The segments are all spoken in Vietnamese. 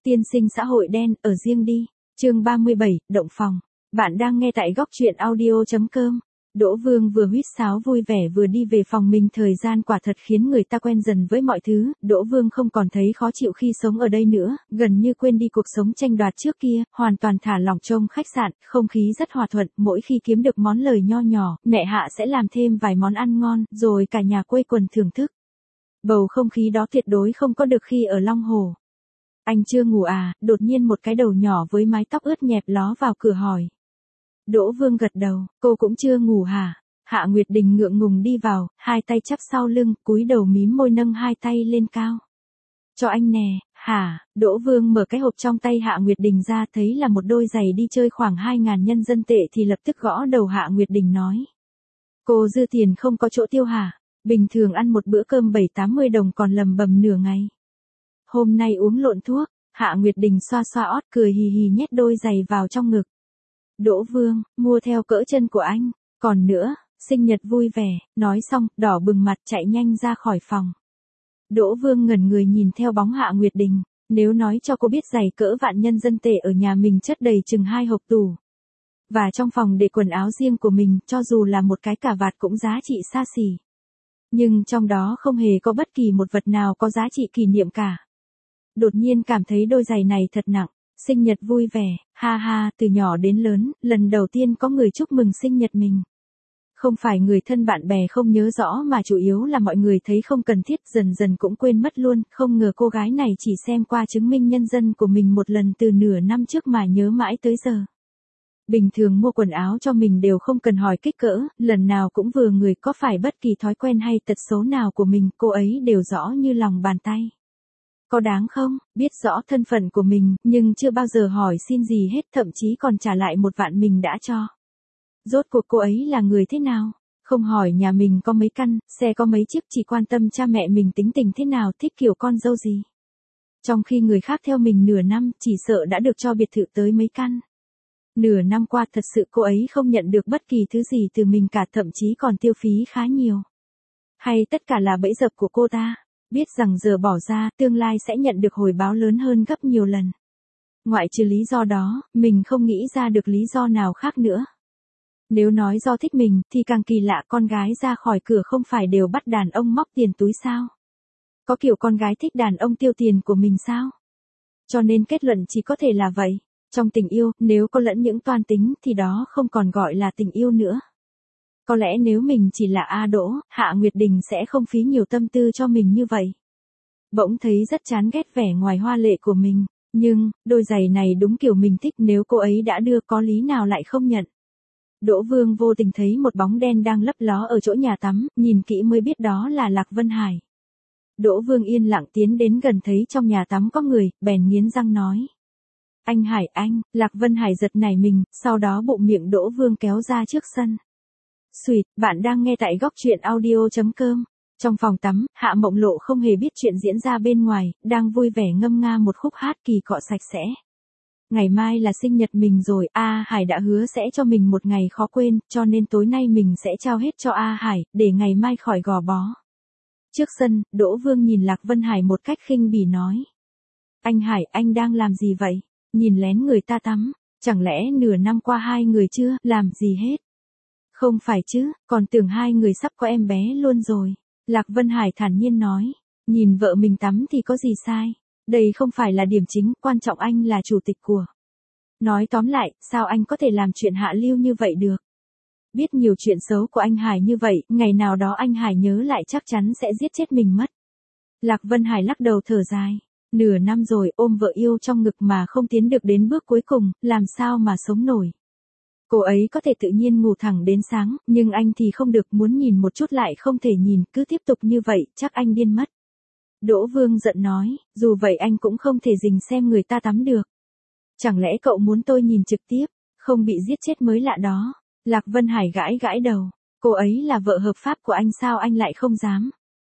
Tiên sinh xã hội đen, ở riêng đi. Chương 37, động phòng. Bạn đang nghe tại góc truyện audio.com. Đỗ Vương vừa huýt sáo vui vẻ vừa đi về phòng mình, thời gian quả thật khiến người ta quen dần với mọi thứ. Đỗ Vương không còn thấy khó chịu khi sống ở đây nữa, gần như quên đi cuộc sống tranh đoạt trước kia, hoàn toàn thả lỏng trong khách sạn, không khí rất hòa thuận, mỗi khi kiếm được món lời nho nhỏ, mẹ Hạ sẽ làm thêm vài món ăn ngon, rồi cả nhà quây quần thưởng thức. Bầu không khí đó tuyệt đối không có được khi ở Long Hồ. Anh chưa ngủ à? Đột nhiên một cái đầu nhỏ với mái tóc ướt nhẹp ló vào cửa hỏi. Đỗ Vương gật đầu, cô cũng chưa ngủ hả? Hạ Nguyệt Đình ngượng ngùng đi vào, hai tay chắp sau lưng, cúi đầu mím môi nâng hai tay lên cao. Cho anh nè, hả? Đỗ Vương mở cái hộp trong tay Hạ Nguyệt Đình ra, thấy là một đôi giày đi chơi khoảng 2.000 nhân dân tệ thì lập tức gõ đầu Hạ Nguyệt Đình nói. Cô dư tiền không có chỗ tiêu hả? Bình thường ăn một bữa cơm 7-80 đồng còn lầm bầm nửa ngày. Hôm nay uống lộn thuốc. Hạ Nguyệt Đình xoa xoa ót cười hì hì nhét đôi giày vào trong ngực. Đỗ Vương, mua theo cỡ chân của anh. Còn nữa, sinh nhật vui vẻ. Nói xong, đỏ bừng mặt chạy nhanh ra khỏi phòng. Đỗ Vương ngẩn người nhìn theo bóng Hạ Nguyệt Đình. Nếu nói cho cô biết giày cỡ vạn nhân dân tệ ở nhà mình chất đầy chừng 2 hộp tủ. Và trong phòng để quần áo riêng của mình, cho dù là một cái cà vạt cũng giá trị xa xỉ. Nhưng trong đó không hề có bất kỳ một vật nào có giá trị kỷ niệm cả. Đột nhiên cảm thấy đôi giày này thật nặng. Sinh nhật vui vẻ, ha ha, từ nhỏ đến lớn, lần đầu tiên có người chúc mừng sinh nhật mình. Không phải người thân bạn bè không nhớ rõ mà chủ yếu là mọi người thấy không cần thiết, dần dần cũng quên mất luôn. Không ngờ cô gái này chỉ xem qua chứng minh nhân dân của mình một lần từ nửa năm trước mà nhớ mãi tới giờ. Bình thường mua quần áo cho mình đều không cần hỏi kích cỡ, lần nào cũng vừa người, có phải bất kỳ thói quen hay tật xấu nào của mình, cô ấy đều rõ như lòng bàn tay. Có đáng không? Biết rõ thân phận của mình, nhưng chưa bao giờ hỏi xin gì hết, thậm chí còn trả lại 1 vạn mình đã cho. Rốt cuộc cô ấy là người thế nào? Không hỏi nhà mình có mấy căn, xe có mấy chiếc, chỉ quan tâm cha mẹ mình tính tình thế nào, thích kiểu con dâu gì. Trong khi người khác theo mình nửa năm, chỉ sợ đã được cho biệt thự tới mấy căn. Nửa năm qua thật sự cô ấy không nhận được bất kỳ thứ gì từ mình cả, thậm chí còn tiêu phí khá nhiều. Hay tất cả là bẫy dập của cô ta? Biết rằng giờ bỏ ra, tương lai sẽ nhận được hồi báo lớn hơn gấp nhiều lần. Ngoại trừ lý do đó, mình không nghĩ ra được lý do nào khác nữa. Nếu nói do thích mình, thì càng kỳ lạ, con gái ra khỏi cửa không phải đều bắt đàn ông móc tiền túi sao? Có kiểu con gái thích đàn ông tiêu tiền của mình sao? Cho nên kết luận chỉ có thể là vậy. Trong tình yêu, nếu có lẫn những toan tính thì đó không còn gọi là tình yêu nữa. Có lẽ nếu mình chỉ là A Đỗ, Hạ Nguyệt Đình sẽ không phí nhiều tâm tư cho mình như vậy. Bỗng thấy rất chán ghét vẻ ngoài hoa lệ của mình, nhưng, đôi giày này đúng kiểu mình thích, nếu cô ấy đã đưa có lý nào lại không nhận. Đỗ Vương vô tình thấy một bóng đen đang lấp ló ở chỗ nhà tắm, nhìn kỹ mới biết đó là Lạc Vân Hải. Đỗ Vương yên lặng tiến đến gần, thấy trong nhà tắm có người, bèn nghiến răng nói. Anh Hải anh, Lạc Vân Hải giật nảy mình, sau đó bụng miệng Đỗ Vương kéo ra trước sân. Xuyệt, bạn đang nghe tại góc truyện audio.com. Trong phòng tắm, Hạ Mộng Lộ không hề biết chuyện diễn ra bên ngoài, đang vui vẻ ngâm nga một khúc hát kỳ cọ sạch sẽ. Ngày mai là sinh nhật mình rồi, A Hải đã hứa sẽ cho mình một ngày khó quên, cho nên tối nay mình sẽ trao hết cho A Hải, để ngày mai khỏi gò bó. Trước sân, Đỗ Vương nhìn Lạc Vân Hải một cách khinh bỉ nói. Anh Hải, anh đang làm gì vậy? Nhìn lén người ta tắm, chẳng lẽ nửa năm qua hai người chưa làm gì hết? Không phải chứ, còn tưởng hai người sắp có em bé luôn rồi. Lạc Vân Hải thản nhiên nói, nhìn vợ mình tắm thì có gì sai. Đây không phải là điểm chính, quan trọng anh là chủ tịch của. Nói tóm lại, sao anh có thể làm chuyện hạ lưu như vậy được? Biết nhiều chuyện xấu của anh Hải như vậy, ngày nào đó anh Hải nhớ lại chắc chắn sẽ giết chết mình mất. Lạc Vân Hải lắc đầu thở dài. Nửa năm rồi, ôm vợ yêu trong ngực mà không tiến được đến bước cuối cùng, làm sao mà sống nổi. Cô ấy có thể tự nhiên ngủ thẳng đến sáng, nhưng anh thì không được, muốn nhìn một chút lại không thể nhìn, cứ tiếp tục như vậy, chắc anh điên mất. Đỗ Vương giận nói, dù vậy anh cũng không thể rình xem người ta tắm được. Chẳng lẽ cậu muốn tôi nhìn trực tiếp, không bị giết chết mới lạ đó. Lạc Vân Hải gãi gãi đầu, cô ấy là vợ hợp pháp của anh sao anh lại không dám.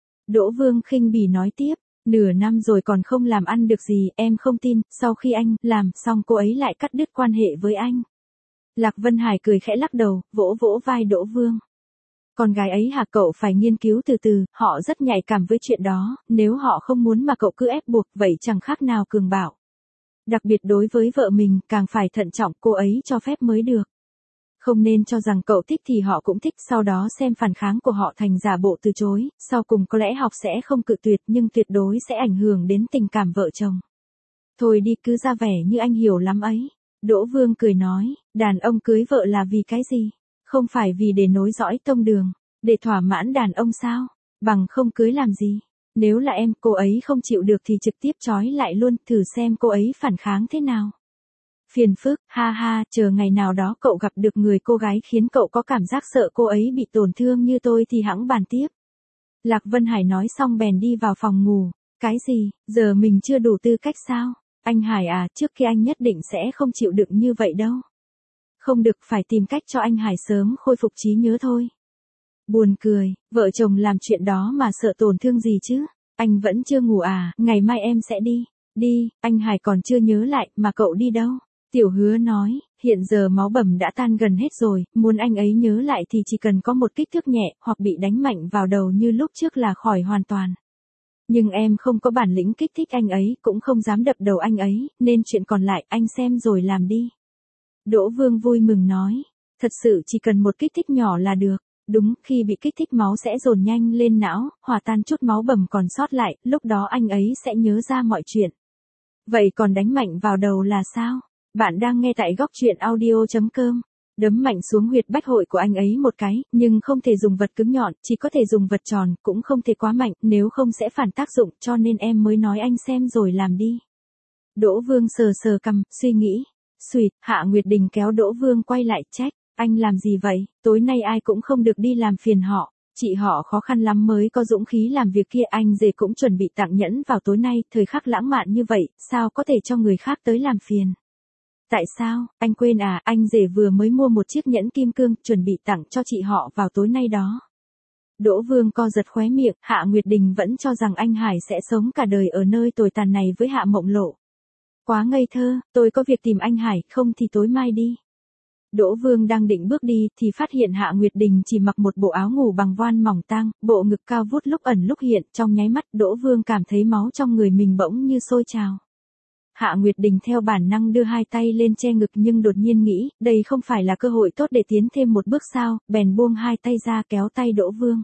Đỗ Vương khinh bỉ nói tiếp, nửa năm rồi còn không làm ăn được gì, em không tin, sau khi anh làm xong cô ấy lại cắt đứt quan hệ với anh. Lạc Vân Hải cười khẽ lắc đầu, vỗ vỗ vai Đỗ Vương. Con gái ấy hả, cậu phải nghiên cứu từ từ, họ rất nhạy cảm với chuyện đó, nếu họ không muốn mà cậu cứ ép buộc, vậy chẳng khác nào cường bạo. Đặc biệt đối với vợ mình, càng phải thận trọng, cô ấy cho phép mới được. Không nên cho rằng cậu thích thì họ cũng thích, sau đó xem phản kháng của họ thành giả bộ từ chối, sau cùng có lẽ học sẽ không cự tuyệt nhưng tuyệt đối sẽ ảnh hưởng đến tình cảm vợ chồng. Thôi đi, cứ ra vẻ như anh hiểu lắm ấy. Đỗ Vương cười nói, đàn ông cưới vợ là vì cái gì? Không phải vì để nối dõi tông đường, để thỏa mãn đàn ông sao? Bằng không cưới làm gì? Nếu là em, cô ấy không chịu được thì trực tiếp trói lại luôn, thử xem cô ấy phản kháng thế nào. Phiền phức, ha ha, chờ ngày nào đó cậu gặp được người cô gái khiến cậu có cảm giác sợ cô ấy bị tổn thương như tôi thì hẵng bàn tiếp. Lạc Vân Hải nói xong bèn đi vào phòng ngủ. Cái gì, giờ mình chưa đủ tư cách sao? Anh Hải à, trước kia anh nhất định sẽ không chịu đựng như vậy đâu. Không được, phải tìm cách cho anh Hải sớm khôi phục trí nhớ thôi. Buồn cười, vợ chồng làm chuyện đó mà sợ tổn thương gì chứ? Anh vẫn chưa ngủ à, ngày mai em sẽ đi. Đi, anh Hải còn chưa nhớ lại, mà cậu đi đâu? Tiểu Hứa nói, hiện giờ máu bầm đã tan gần hết rồi, muốn anh ấy nhớ lại thì chỉ cần có một kích thước nhẹ, hoặc bị đánh mạnh vào đầu như lúc trước là khỏi hoàn toàn. Nhưng em không có bản lĩnh kích thích anh ấy, cũng không dám đập đầu anh ấy, nên chuyện còn lại anh xem rồi làm đi. Đỗ Vương vui mừng nói, thật sự chỉ cần một kích thích nhỏ là được. Đúng, khi bị kích thích máu sẽ dồn nhanh lên não, hòa tan chút máu bầm còn sót lại, lúc đó anh ấy sẽ nhớ ra mọi chuyện. Vậy còn đánh mạnh vào đầu là sao? Bạn đang nghe tại góc truyện audio.com. Đấm mạnh xuống huyệt bách hội của anh ấy một cái, nhưng không thể dùng vật cứng nhọn, chỉ có thể dùng vật tròn, cũng không thể quá mạnh, nếu không sẽ phản tác dụng, cho nên em mới nói anh xem rồi làm đi. Đỗ Vương sờ sờ cằm, suy nghĩ. Xùyt, Hạ Nguyệt Đình kéo Đỗ Vương quay lại, trách, anh làm gì vậy, tối nay ai cũng không được đi làm phiền họ. Chị họ khó khăn lắm mới có dũng khí làm việc kia, anh rể cũng chuẩn bị tặng nhẫn vào tối nay, thời khắc lãng mạn như vậy, sao có thể cho người khác tới làm phiền. Tại sao, anh quên à, anh rể vừa mới mua một chiếc nhẫn kim cương, chuẩn bị tặng cho chị họ vào tối nay đó. Đỗ Vương co giật khóe miệng, Hạ Nguyệt Đình vẫn cho rằng anh Hải sẽ sống cả đời ở nơi tồi tàn này với Hạ Mộng Lộ. Quá ngây thơ, tôi có việc tìm anh Hải, không thì tối mai đi. Đỗ Vương đang định bước đi, thì phát hiện Hạ Nguyệt Đình chỉ mặc một bộ áo ngủ bằng voan mỏng tang, bộ ngực cao vút lúc ẩn lúc hiện, trong nháy mắt Đỗ Vương cảm thấy máu trong người mình bỗng như sôi trào. Hạ Nguyệt Đình theo bản năng đưa hai tay lên che ngực nhưng đột nhiên nghĩ, đây không phải là cơ hội tốt để tiến thêm một bước sao, bèn buông hai tay ra kéo tay Đỗ Vương.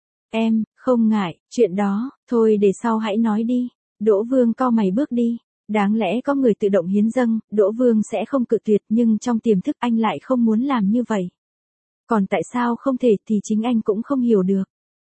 Em, không ngại, chuyện đó, thôi để sau hãy nói đi. Đỗ Vương cau mày bước đi. Đáng lẽ có người tự động hiến dâng, Đỗ Vương sẽ không cự tuyệt nhưng trong tiềm thức anh lại không muốn làm như vậy. Còn tại sao không thể thì chính anh cũng không hiểu được.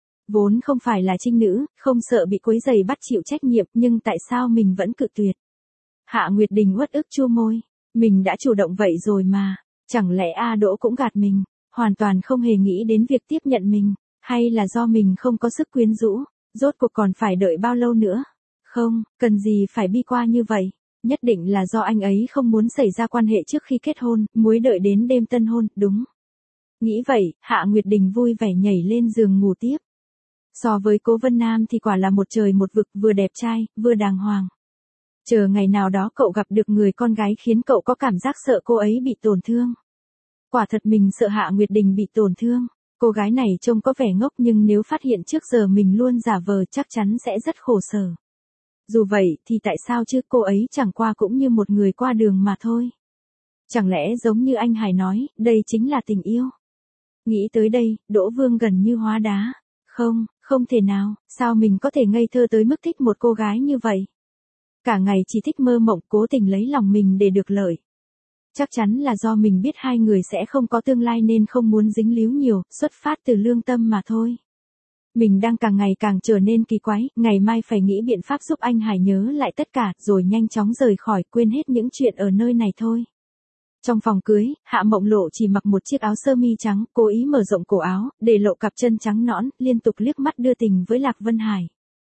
Vốn không phải là trinh nữ, không sợ bị quấy rầy bắt chịu trách nhiệm nhưng tại sao mình vẫn cự tuyệt. Hạ Nguyệt Đình uất ức chua môi, mình đã chủ động vậy rồi mà, chẳng lẽ A Đỗ cũng gạt mình, hoàn toàn không hề nghĩ đến việc tiếp nhận mình, hay là do mình không có sức quyến rũ, rốt cuộc còn phải đợi bao lâu nữa. Không, cần gì phải bi qua như vậy, nhất định là do anh ấy không muốn xảy ra quan hệ trước khi kết hôn, muốn đợi đến đêm tân hôn, đúng. Nghĩ vậy, Hạ Nguyệt Đình vui vẻ nhảy lên giường ngủ tiếp. So với Cố Vân Nam thì quả là một trời một vực, vừa đẹp trai, vừa đàng hoàng. Chờ ngày nào đó cậu gặp được người con gái khiến cậu có cảm giác sợ cô ấy bị tổn thương. Quả thật mình sợ Hạ Nguyệt Đình bị tổn thương. Cô gái này trông có vẻ ngốc nhưng nếu phát hiện trước giờ mình luôn giả vờ chắc chắn sẽ rất khổ sở. Dù vậy thì tại sao chứ, cô ấy chẳng qua cũng như một người qua đường mà thôi. Chẳng lẽ giống như anh Hải nói, đây chính là tình yêu. Nghĩ tới đây, Đỗ Vương gần như hóa đá. Không, không thể nào, sao mình có thể ngây thơ tới mức thích một cô gái như vậy. Cả ngày chỉ thích mơ mộng, cố tình lấy lòng mình để được lợi. Chắc chắn là do mình biết hai người sẽ không có tương lai nên không muốn dính líu nhiều, xuất phát từ lương tâm mà thôi. Mình đang càng ngày càng trở nên kỳ quái, ngày mai phải nghĩ biện pháp giúp anh Hải nhớ lại tất cả, rồi nhanh chóng rời khỏi, quên hết những chuyện ở nơi này thôi. Trong phòng cưới, Hạ Mộng Lộ chỉ mặc một chiếc áo sơ mi trắng, cố ý mở rộng cổ áo, để lộ cặp chân trắng nõn, liên tục liếc mắt đưa tình với Lạc Vân Hải.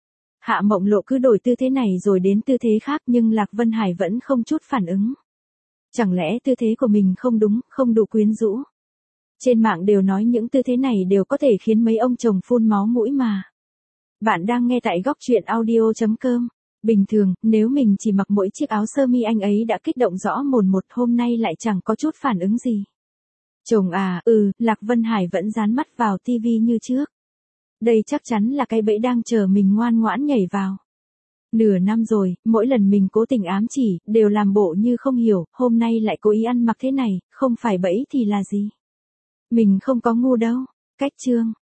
Hạ Mộng Lộ cứ đổi tư thế này rồi đến tư thế khác nhưng Lạc Vân Hải vẫn không chút phản ứng. Chẳng lẽ tư thế của mình không đúng, không đủ quyến rũ? Trên mạng đều nói những tư thế này đều có thể khiến mấy ông chồng phun máu mũi mà. Bạn đang nghe tại góc truyện audio.com. Bình thường, nếu mình chỉ mặc mỗi chiếc áo sơ mi anh ấy đã kích động rõ mồn một, hôm nay lại chẳng có chút phản ứng gì. Chồng à, Lạc Vân Hải vẫn dán mắt vào tivi như trước. Đây chắc chắn là cái bẫy đang chờ mình ngoan ngoãn nhảy vào. Nửa năm rồi, mỗi lần mình cố tình ám chỉ, đều làm bộ như không hiểu, hôm nay lại cố ý ăn mặc thế này, không phải bẫy thì là gì? Mình không có ngu đâu. Cách chương